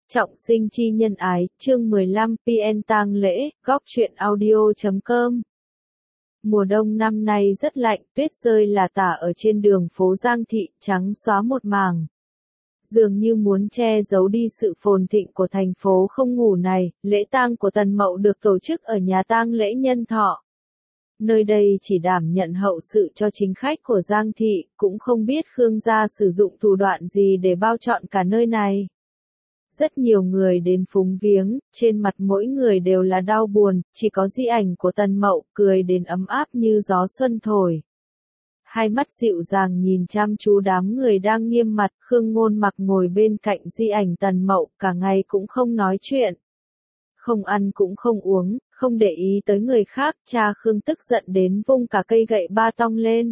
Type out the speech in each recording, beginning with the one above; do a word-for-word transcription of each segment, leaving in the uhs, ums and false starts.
Trọng sinh chi nhân ái, chương mười lăm, pê en tang lễ, góc truyện audio chấm com. Mùa đông năm nay rất lạnh, tuyết rơi là tả ở trên đường phố Giang Thị, trắng xóa một mảng. Dường như muốn che giấu đi sự phồn thịnh của thành phố không ngủ này, lễ tang của Tần Mậu được tổ chức ở nhà tang lễ Nhân Thọ. Nơi đây chỉ đảm nhận hậu sự cho chính khách của Giang Thị, cũng không biết Khương gia sử dụng thủ đoạn gì để bao trọn cả nơi này. Rất nhiều người đến phúng viếng, trên mặt mỗi người đều là đau buồn, chỉ có di ảnh của Tần Mậu cười đến ấm áp như gió xuân thổi. Hai mắt dịu dàng nhìn chăm chú đám người đang nghiêm mặt, Khương Ngôn Mặc ngồi bên cạnh di ảnh Tần Mậu, cả ngày cũng không nói chuyện. Không ăn cũng không uống, không để ý tới người khác, cha Khương tức giận đến vung cả cây gậy ba tong lên.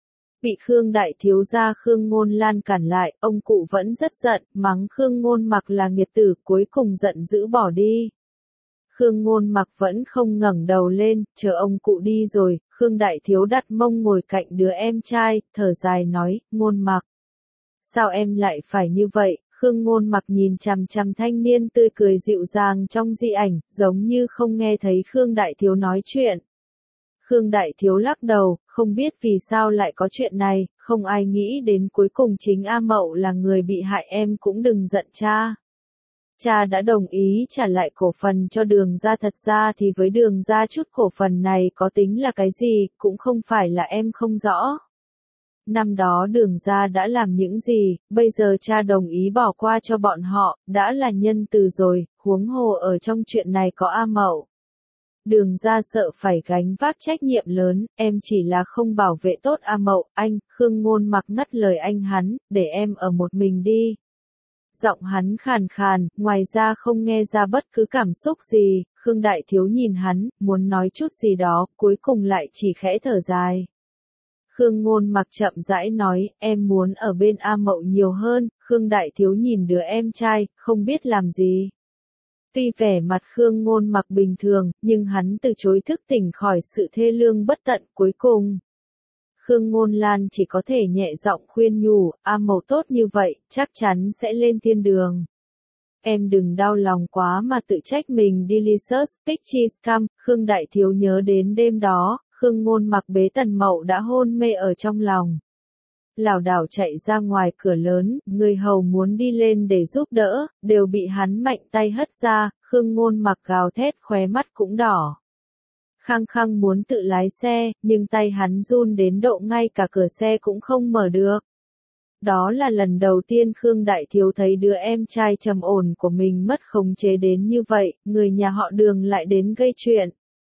Bị Khương đại thiếu gia Khương Ngôn Lan cản lại, ông cụ vẫn rất giận, mắng Khương Ngôn Mặc là nghiệt tử, cuối cùng giận dữ bỏ đi. Khương Ngôn Mặc vẫn không ngẩng đầu lên, chờ ông cụ đi rồi, Khương đại thiếu đặt mông ngồi cạnh đứa em trai, thở dài nói, Ngôn Mặc. Sao em lại phải như vậy? Khương Ngôn Mặc nhìn chằm chằm thanh niên tươi cười dịu dàng trong di ảnh, giống như không nghe thấy Khương đại thiếu nói chuyện. Khương đại thiếu lắc đầu, không biết vì sao lại có chuyện này, không ai nghĩ đến cuối cùng chính A Mậu là người bị hại, em cũng đừng giận cha. Cha đã đồng ý trả lại cổ phần cho Đường gia, thật ra thì với Đường gia chút cổ phần này có tính là cái gì, cũng không phải là em không rõ. Năm đó Đường gia đã làm những gì, bây giờ cha đồng ý bỏ qua cho bọn họ, đã là nhân từ rồi, huống hồ ở trong chuyện này có A Mậu. Đường gia sợ phải gánh vác trách nhiệm lớn, em chỉ là không bảo vệ tốt A Mậu, anh, Khương Ngôn Mặc ngắt lời anh hắn, để em ở một mình đi. Giọng hắn khàn khàn, ngoài ra không nghe ra bất cứ cảm xúc gì, Khương đại thiếu nhìn hắn, muốn nói chút gì đó, cuối cùng lại chỉ khẽ thở dài. Khương Ngôn Mặc chậm rãi nói, em muốn ở bên A Mậu nhiều hơn, Khương đại thiếu nhìn đứa em trai, không biết làm gì. Tuy vẻ mặt Khương Ngôn Mặc bình thường, nhưng hắn từ chối thức tỉnh khỏi sự thê lương bất tận cuối cùng. Khương Ngôn Lan chỉ có thể nhẹ giọng khuyên nhủ, A Mậu tốt như vậy, chắc chắn sẽ lên thiên đường. Em đừng đau lòng quá mà tự trách mình. Delicious Pictures Come, Khương đại thiếu nhớ đến đêm đó, Khương Ngôn Mặc bế Tần Mậu đã hôn mê ở trong lòng. Lảo đảo chạy ra ngoài cửa lớn, người hầu muốn đi lên để giúp đỡ, đều bị hắn mạnh tay hất ra, Khương Ngôn Mặc gào thét, khóe mắt cũng đỏ. Khăng khăng muốn tự lái xe, nhưng tay hắn run đến độ ngay cả cửa xe cũng không mở được. Đó là lần đầu tiên Khương đại thiếu thấy đứa em trai trầm ổn của mình mất khống chế đến như vậy, người nhà họ Đường lại đến gây chuyện.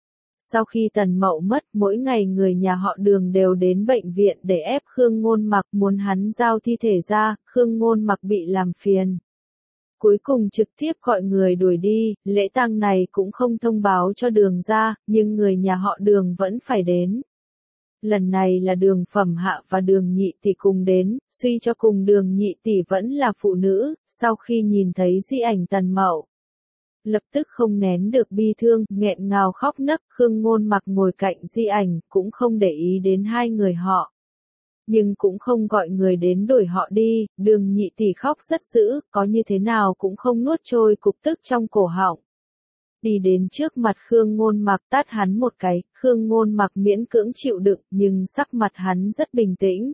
Sau khi Tần Mậu mất, mỗi ngày người nhà họ Đường đều đến bệnh viện để ép Khương Ngôn Mặc, muốn hắn giao thi thể ra, Khương Ngôn Mặc bị làm phiền. Cuối cùng trực tiếp gọi người đuổi đi, lễ tang này cũng không thông báo cho Đường gia, nhưng người nhà họ Đường vẫn phải đến. Lần này là Đường Phẩm Hạ và Đường Nhị Tỷ cùng đến, suy cho cùng Đường Nhị Tỷ vẫn là phụ nữ, sau khi nhìn thấy di ảnh Tần Mậu, lập tức không nén được bi thương, nghẹn ngào khóc nấc. Khương Ngôn Mặc ngồi cạnh di ảnh, cũng không để ý đến hai người họ. Nhưng cũng không gọi người đến đuổi họ đi, Đường Nhị Tỷ khóc rất dữ, có như thế nào cũng không nuốt trôi cục tức trong cổ họng. Đi đến trước mặt Khương Ngôn Mặc tát hắn một cái, Khương Ngôn Mặc miễn cưỡng chịu đựng, nhưng sắc mặt hắn rất bình tĩnh.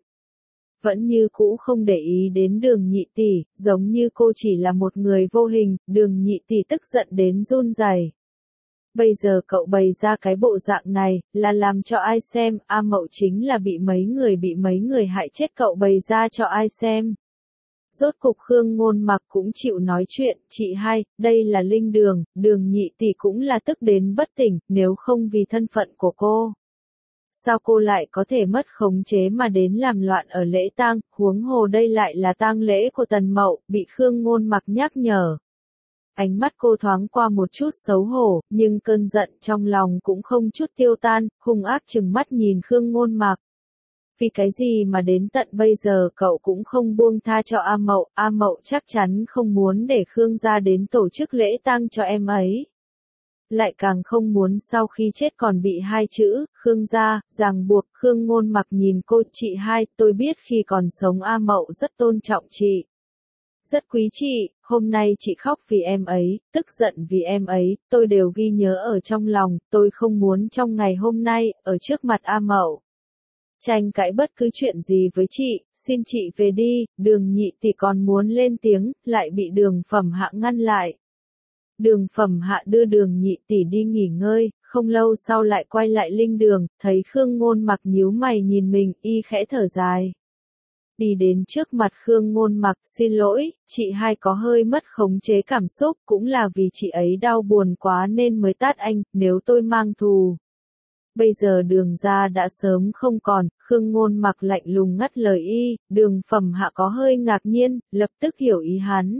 Vẫn như cũ không để ý đến Đường Nhị Tỷ, giống như cô chỉ là một người vô hình, Đường Nhị Tỷ tức giận đến run rẩy. Bây giờ cậu bày ra cái bộ dạng này, là làm cho ai xem, A Mậu chính là bị mấy người bị mấy người hại chết, cậu bày ra cho ai xem. Rốt cục Khương Ngôn Mặc cũng chịu nói chuyện, chị hai, đây là Linh Đường, Đường Nhị Tỷ cũng là tức đến bất tỉnh, nếu không vì thân phận của cô. Sao cô lại có thể mất khống chế mà đến làm loạn ở lễ tang, huống hồ đây lại là tang lễ của Tần Mậu, bị Khương Ngôn Mặc nhắc nhở. Ánh mắt cô thoáng qua một chút xấu hổ, nhưng cơn giận trong lòng cũng không chút tiêu tan, hung ác trừng mắt nhìn Khương Ngôn Mặc. Vì cái gì mà đến tận bây giờ cậu cũng không buông tha cho A Mậu, A Mậu chắc chắn không muốn để Khương gia đến tổ chức lễ tang cho em ấy. Lại càng không muốn sau khi chết còn bị hai chữ, Khương gia, ràng buộc. Khương Ngôn Mặc nhìn cô, chị hai, tôi biết khi còn sống A Mậu rất tôn trọng chị. Rất quý chị, hôm nay chị khóc vì em ấy, tức giận vì em ấy, tôi đều ghi nhớ ở trong lòng, tôi không muốn trong ngày hôm nay, ở trước mặt A Mậu, tranh cãi bất cứ chuyện gì với chị, xin chị về đi. Đường Nhị Tỷ còn muốn lên tiếng, lại bị Đường Phẩm Hạ ngăn lại. Đường Phẩm Hạ đưa Đường Nhị Tỷ đi nghỉ ngơi, không lâu sau lại quay lại linh đường, thấy Khương Ngôn Mặc nhíu mày nhìn mình, y khẽ thở dài. Đi đến trước mặt Khương Ngôn Mặc, xin lỗi, chị hai có hơi mất khống chế cảm xúc, cũng là vì chị ấy đau buồn quá nên mới tát anh, nếu tôi mang thù. Bây giờ Đường gia đã sớm không còn. Khương Ngôn Mặc lạnh lùng ngắt lời y. Đường Phẩm Hạ có hơi ngạc nhiên, lập tức hiểu ý hắn.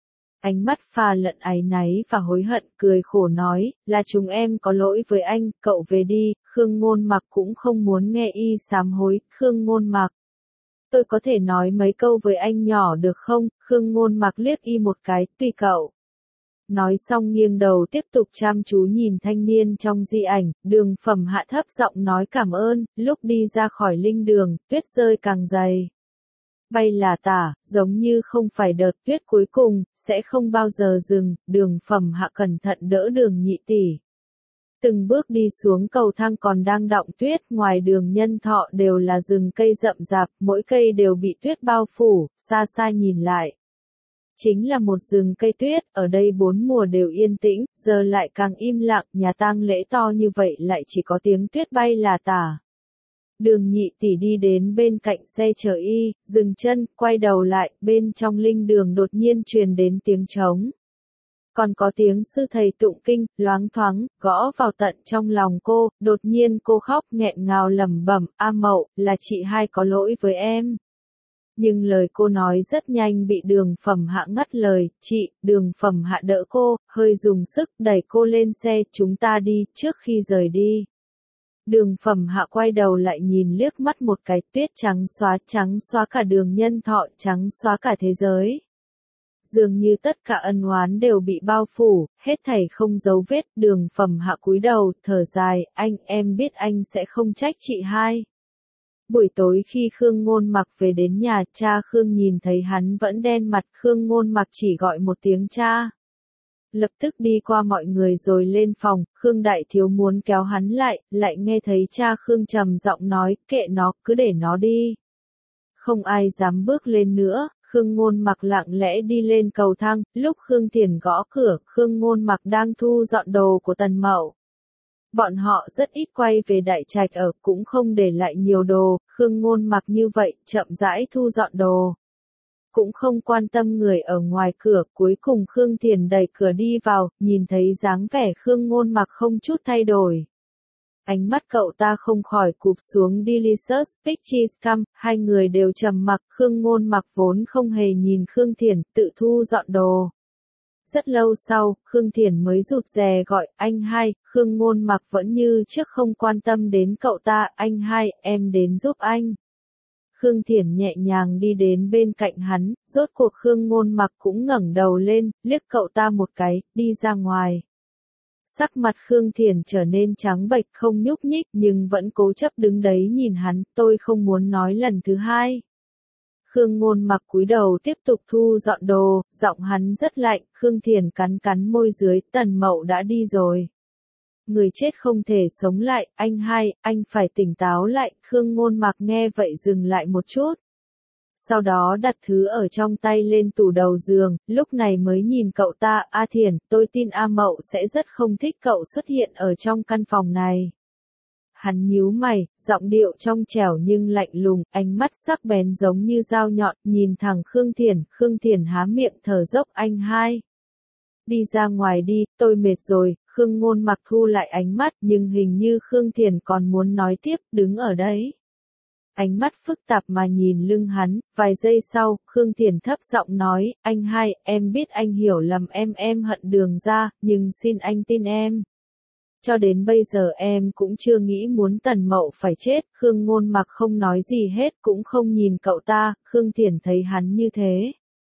Ánh mắt pha lẫn áy náy và hối hận, cười khổ nói, là chúng em có lỗi với anh, cậu về đi. Khương Ngôn Mặc cũng không muốn nghe y sám hối. Khương Ngôn Mặc, tôi có thể nói mấy câu với anh nhỏ được không? Khương Ngôn Mặc liếc y một cái, tùy cậu. Nói xong nghiêng đầu tiếp tục chăm chú nhìn thanh niên trong di ảnh. Đường Phẩm Hạ thấp giọng nói cảm ơn. Lúc đi ra khỏi linh đường, tuyết rơi càng dày, bay là tả, giống như không phải đợt tuyết cuối cùng, sẽ không bao giờ dừng. Đường Phẩm Hạ cẩn thận đỡ Đường Nhị Tỷ. Từng bước đi xuống cầu thang còn đang đọng tuyết, ngoài đường Nhân Thọ đều là rừng cây rậm rạp, mỗi cây đều bị tuyết bao phủ, xa xa nhìn lại. Chính là một rừng cây tuyết, ở đây bốn mùa đều yên tĩnh, giờ lại càng im lặng, nhà tang lễ to như vậy lại chỉ có tiếng tuyết bay là tả. Đường Nhị Tỷ đi đến bên cạnh xe chở y, dừng chân, quay đầu lại, bên trong linh đường đột nhiên truyền đến tiếng trống. Còn có tiếng sư thầy tụng kinh, loáng thoáng, gõ vào tận trong lòng cô, đột nhiên cô khóc nghẹn ngào lẩm bẩm, A Mậu, là chị hai có lỗi với em. Nhưng lời cô nói rất nhanh bị Đường Phẩm Hạ ngắt lời, chị. Đường Phẩm Hạ đỡ cô, hơi dùng sức đẩy cô lên xe, chúng ta đi, trước khi rời đi. Đường Phẩm Hạ quay đầu lại nhìn liếc mắt một cái, tuyết trắng xóa, trắng xóa cả đường Nhân Thọ, trắng xóa cả thế giới. Dường như tất cả ân oán đều bị bao phủ, hết thảy không dấu vết. Đường Phẩm Hạ cúi đầu, thở dài, anh, em biết anh sẽ không trách chị hai. Buổi tối khi Khương Ngôn Mặc về đến nhà, cha Khương nhìn thấy hắn vẫn đen mặt, Khương Ngôn Mặc chỉ gọi một tiếng cha. Lập tức đi qua mọi người rồi lên phòng. Khương Đại Thiếu muốn kéo hắn lại, lại nghe thấy cha Khương trầm giọng nói, kệ nó, cứ để nó đi. Không ai dám bước lên nữa. Khương Ngôn Mặc lặng lẽ đi lên cầu thang, lúc Khương Thiền gõ cửa, Khương Ngôn Mặc đang thu dọn đồ của Tần Mậu. Bọn họ rất ít quay về đại trạch ở, cũng không để lại nhiều đồ. Khương Ngôn Mặc như vậy, chậm rãi thu dọn đồ. Cũng không quan tâm người ở ngoài cửa. Cuối cùng Khương Thiền đẩy cửa đi vào, nhìn thấy dáng vẻ Khương Ngôn Mặc không chút thay đổi. Ánh mắt cậu ta không khỏi cụp xuống. Delicious Pictures Come, hai người đều trầm mặc. Khương Ngôn Mặc vốn không hề nhìn Khương Thiền, tự thu dọn đồ. Rất lâu sau, Khương Thiền mới rụt rè gọi, anh hai. Khương Ngôn Mặc vẫn như trước không quan tâm đến cậu ta, anh hai, em đến giúp anh. Khương Thiền nhẹ nhàng đi đến bên cạnh hắn, rốt cuộc Khương Ngôn Mặc cũng ngẩng đầu lên, liếc cậu ta một cái, đi ra ngoài. Sắc mặt Khương Thiền trở nên trắng bệch không nhúc nhích nhưng vẫn cố chấp đứng đấy nhìn hắn, tôi không muốn nói lần thứ hai. Khương Ngôn Mặc cúi đầu tiếp tục thu dọn đồ, giọng hắn rất lạnh. Khương Thiền cắn cắn môi dưới, Tần Mậu đã đi rồi. Người chết không thể sống lại, anh hai, anh phải tỉnh táo lại. Khương Ngôn Mặc nghe vậy dừng lại một chút. Sau đó đặt thứ ở trong tay lên tủ đầu giường, lúc này mới nhìn cậu ta, A Thiền, tôi tin A Mậu sẽ rất không thích cậu xuất hiện ở trong căn phòng này. Hắn nhíu mày, giọng điệu trong trẻo nhưng lạnh lùng, ánh mắt sắc bén giống như dao nhọn, nhìn thẳng Khương Thiền. Khương Thiền há miệng thở dốc, anh hai. Đi ra ngoài đi, tôi mệt rồi. Khương Ngôn Mặc thu lại ánh mắt, nhưng hình như Khương Thiền còn muốn nói tiếp, đứng ở đấy. Ánh mắt phức tạp mà nhìn lưng hắn, vài giây sau, Khương Thiền thấp giọng nói, anh hai, em biết anh hiểu lầm em, em hận Đường gia, nhưng xin anh tin em. Cho đến bây giờ em cũng chưa nghĩ muốn Tần Mậu phải chết. Khương Ngôn Mặc không nói gì hết, cũng không nhìn cậu ta. Khương Thiền thấy hắn như thế,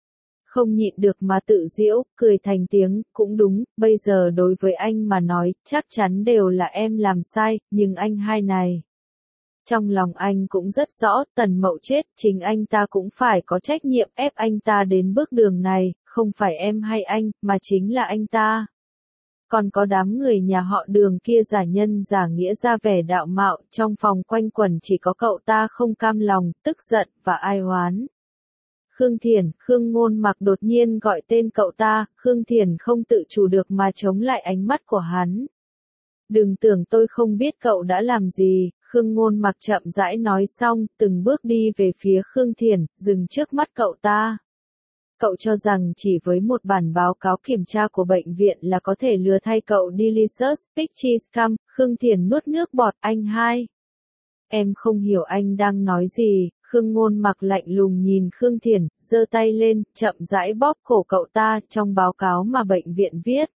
không nhịn được mà tự giễu, cười thành tiếng, cũng đúng, bây giờ đối với anh mà nói, chắc chắn đều là em làm sai, nhưng anh hai này. Trong lòng anh cũng rất rõ, Tần Mậu chết, chính anh ta cũng phải có trách nhiệm ép anh ta đến bước đường này, không phải em hay anh, mà chính là anh ta. Còn có đám người nhà họ Đường kia giả nhân giả nghĩa ra vẻ đạo mạo, trong phòng quanh quẩn chỉ có cậu ta không cam lòng, tức giận, và ai oán. Khương Thiển, Khương Ngôn Mặc đột nhiên gọi tên cậu ta, Khương Thiển không tự chủ được mà chống lại ánh mắt của hắn. Đừng tưởng tôi không biết cậu đã làm gì, Khương Ngôn Mặc chậm rãi nói xong, từng bước đi về phía Khương Thiển, dừng trước mắt cậu ta. Cậu cho rằng chỉ với một bản báo cáo kiểm tra của bệnh viện là có thể lừa thay cậu đi research pictures cam, Khương Thiển nuốt nước bọt, anh hai. Em không hiểu anh đang nói gì, Khương Ngôn Mặc lạnh lùng nhìn Khương Thiển, giơ tay lên, chậm rãi bóp cổ cậu ta, trong báo cáo mà bệnh viện viết.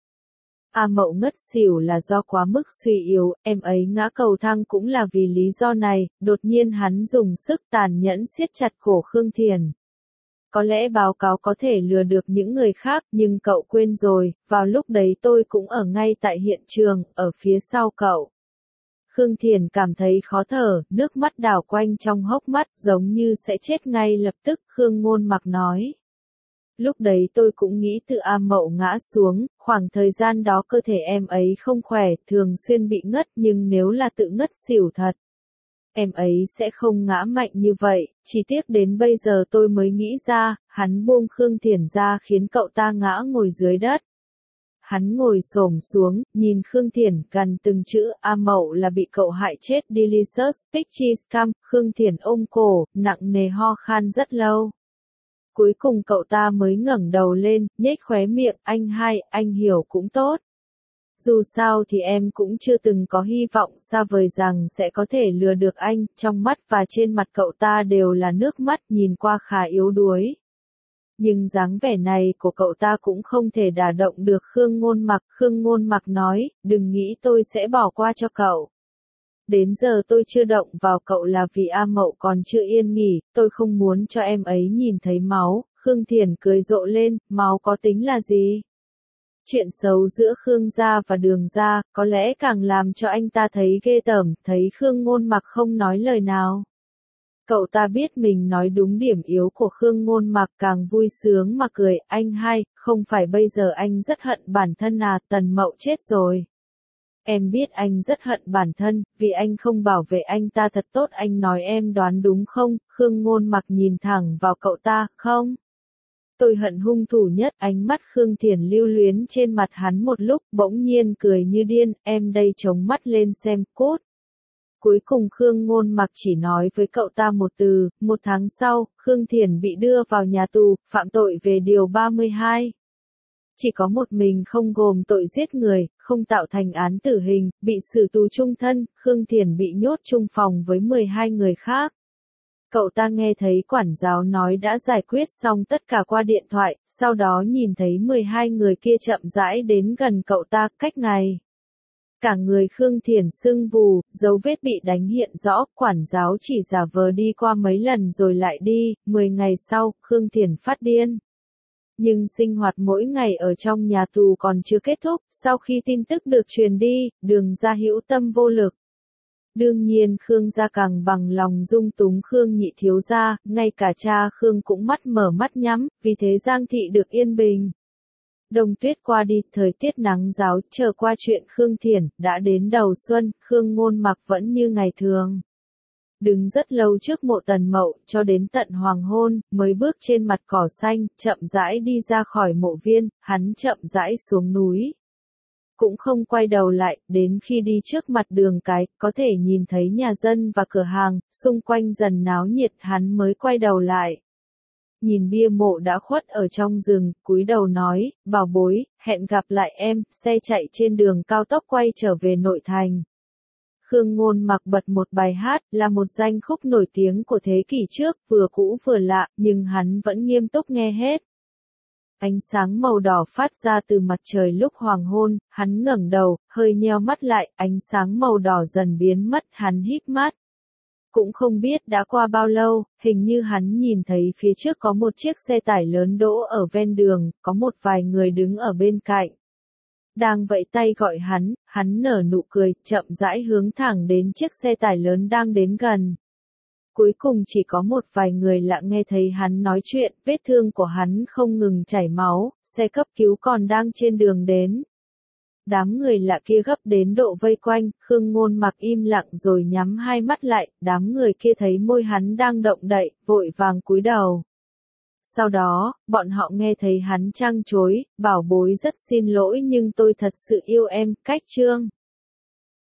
A Mậu ngất xỉu là do quá mức suy yếu, em ấy ngã cầu thang cũng là vì lý do này, đột nhiên hắn dùng sức tàn nhẫn siết chặt cổ Khương Thiển. Có lẽ báo cáo có thể lừa được những người khác, nhưng cậu quên rồi, vào lúc đấy tôi cũng ở ngay tại hiện trường, ở phía sau cậu. Khương Thiển cảm thấy khó thở, nước mắt đảo quanh trong hốc mắt, giống như sẽ chết ngay lập tức, Khương Ngôn Mặc nói. Lúc đấy tôi cũng nghĩ tự A Mậu ngã xuống, khoảng thời gian đó cơ thể em ấy không khỏe, thường xuyên bị ngất, nhưng nếu là tự ngất xỉu thật, em ấy sẽ không ngã mạnh như vậy, chỉ tiếc đến bây giờ tôi mới nghĩ ra, hắn buông Khương Thiển ra khiến cậu ta ngã ngồi dưới đất. Hắn ngồi xổm xuống, nhìn Khương Thiển, gần từng chữ, A Mậu là bị cậu hại chết, delicious pictures cam, Khương Thiển ôm cổ, nặng nề ho khan rất lâu. Cuối cùng cậu ta mới ngẩng đầu lên, nhếch khóe miệng, anh hai, anh hiểu cũng tốt. Dù sao thì em cũng chưa từng có hy vọng xa vời rằng sẽ có thể lừa được anh, trong mắt và trên mặt cậu ta đều là nước mắt, nhìn qua khá yếu đuối. Nhưng dáng vẻ này của cậu ta cũng không thể đả động được Khương Ngôn Mặc, Khương Ngôn Mặc nói, đừng nghĩ tôi sẽ bỏ qua cho cậu. Đến giờ tôi chưa động vào cậu là vì A Mậu còn chưa yên nghỉ, tôi không muốn cho em ấy nhìn thấy máu, Khương Thiển cười rộ lên, máu có tính là gì? Chuyện xấu giữa Khương gia và Đường gia, có lẽ càng làm cho anh ta thấy ghê tởm, thấy Khương Ngôn Mặc không nói lời nào. Cậu ta biết mình nói đúng điểm yếu của Khương Ngôn Mặc, càng vui sướng mà cười, anh hai, không phải bây giờ anh rất hận bản thân à, Tần Mậu chết rồi. Em biết anh rất hận bản thân, vì anh không bảo vệ anh ta thật tốt, anh nói em đoán đúng không? Khương Ngôn Mặc nhìn thẳng vào cậu ta, không? Tôi hận hung thủ nhất, ánh mắt Khương Thiển lưu luyến trên mặt hắn một lúc, bỗng nhiên cười như điên, em đây chống mắt lên xem, cút. Cuối cùng Khương Ngôn Mặc chỉ nói với cậu ta một từ, một tháng sau, Khương Thiển bị đưa vào nhà tù, phạm tội về điều ba mươi hai. Chỉ có một mình không gồm tội giết người, không tạo thành án tử hình, bị xử tù chung thân, Khương Thiển bị nhốt chung phòng với mười hai người khác. Cậu ta nghe thấy quản giáo nói đã giải quyết xong tất cả qua điện thoại, sau đó nhìn thấy mười hai người kia chậm rãi đến gần cậu ta, cách ngày. Cả người Khương Thiển sưng vù, dấu vết bị đánh hiện rõ, quản giáo chỉ giả vờ đi qua mấy lần rồi lại đi, mười ngày sau, Khương Thiển phát điên. Nhưng sinh hoạt mỗi ngày ở trong nhà tù còn chưa kết thúc, sau khi tin tức được truyền đi, Đường gia hữu tâm vô lực. Đương nhiên Khương gia càng bằng lòng dung túng Khương nhị thiếu gia, ngay cả cha Khương cũng mắt mở mắt nhắm, vì thế Giang thị được yên bình. Đông tuyết qua đi, thời tiết nắng ráo, chờ qua chuyện Khương Thiển, đã đến đầu xuân, Khương Ngôn Mặc vẫn như ngày thường. Đứng rất lâu trước mộ Tần Mậu, cho đến tận hoàng hôn, mới bước trên mặt cỏ xanh, chậm rãi đi ra khỏi mộ viên, hắn chậm rãi xuống núi. Cũng không quay đầu lại, đến khi đi trước mặt đường cái, có thể nhìn thấy nhà dân và cửa hàng, xung quanh dần náo nhiệt, hắn mới quay đầu lại. Nhìn bia mộ đã khuất ở trong rừng, cúi đầu nói, bảo bối, hẹn gặp lại em, xe chạy trên đường cao tốc quay trở về nội thành. Khương Ngôn Mặc bật một bài hát, là một danh khúc nổi tiếng của thế kỷ trước, vừa cũ vừa lạ, nhưng hắn vẫn nghiêm túc nghe hết. Ánh sáng màu đỏ phát ra từ mặt trời lúc hoàng hôn, hắn ngẩng đầu, hơi nheo mắt lại, ánh sáng màu đỏ dần biến mất, hắn híp mắt. Cũng không biết đã qua bao lâu, hình như hắn nhìn thấy phía trước có một chiếc xe tải lớn đỗ ở ven đường, có một vài người đứng ở bên cạnh. đang vẫy tay gọi hắn, hắn nở nụ cười, chậm rãi hướng thẳng đến chiếc xe tải lớn đang đến gần. Cuối cùng chỉ có một vài người lạ nghe thấy hắn nói chuyện, vết thương của hắn không ngừng chảy máu, xe cấp cứu còn đang trên đường đến. Đám người lạ kia gấp đến độ vây quanh, Khương Ngôn Mặc im lặng rồi nhắm hai mắt lại, đám người kia thấy môi hắn đang động đậy, vội vàng cúi đầu. Sau đó, bọn họ nghe thấy hắn trăng chối, bảo bối rất xin lỗi nhưng tôi thật sự yêu em, cách trương.